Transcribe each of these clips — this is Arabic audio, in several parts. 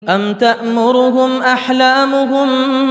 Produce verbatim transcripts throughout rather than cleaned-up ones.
أم تأمرهم أحلامهم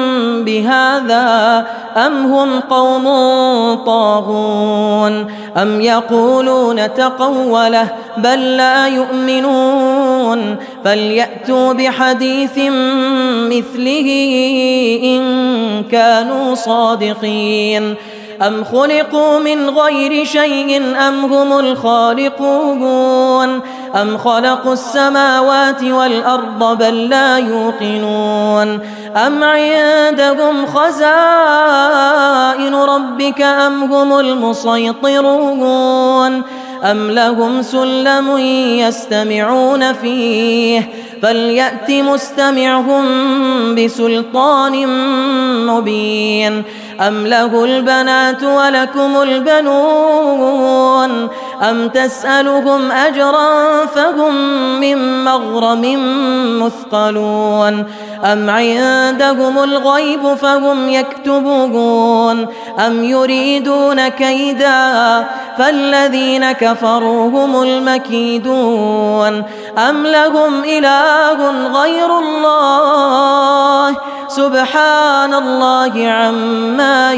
بهذا أم هم قوم طاغون أم يقولون تقوله بل لا يؤمنون فليأتوا بحديث مثله إن كانوا صادقين أم خلقوا من غير شيء أم هم الخالقون أم خلقوا السماوات والأرض بل لا يوقنون أم عندهم خزائن ربك أم هم المسيطرون أم لهم سلم يستمعون فيه فليأت مستمعهم بسلطان مبين أم له البنات ولكم البنون أم تسألهم أجرا فهم من مغرم مثقلون أم عندهم الغيب فهم يكتبون أم يريدون كيدا فالذين كفروا هم المكيدون أم لهم إله غير الله سبحان الله عما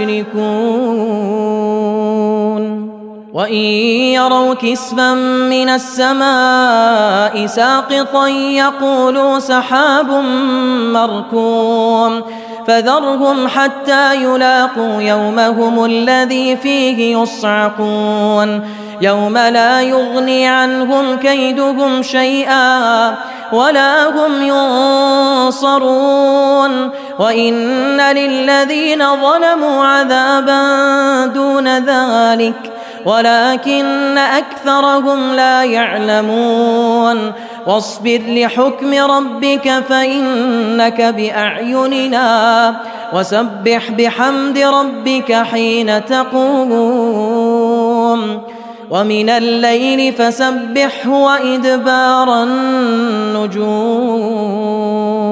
يشركون وإن يروا كسفا من السماء ساقطا يقولوا سحاب مركوم فذرهم حتى يلاقوا يومهم الذي فيه يصعقون يوم لا يغني عنهم كيدهم شيئا ولا هم ينصرون وإن للذين ظلموا عذابا دون ذلك ولكن أكثرهم لا يعلمون واصبر لحكم ربك فإنك بأعيننا وسبح بحمد ربك حين تقوم ومن الليل فسبحه وإدبار النجوم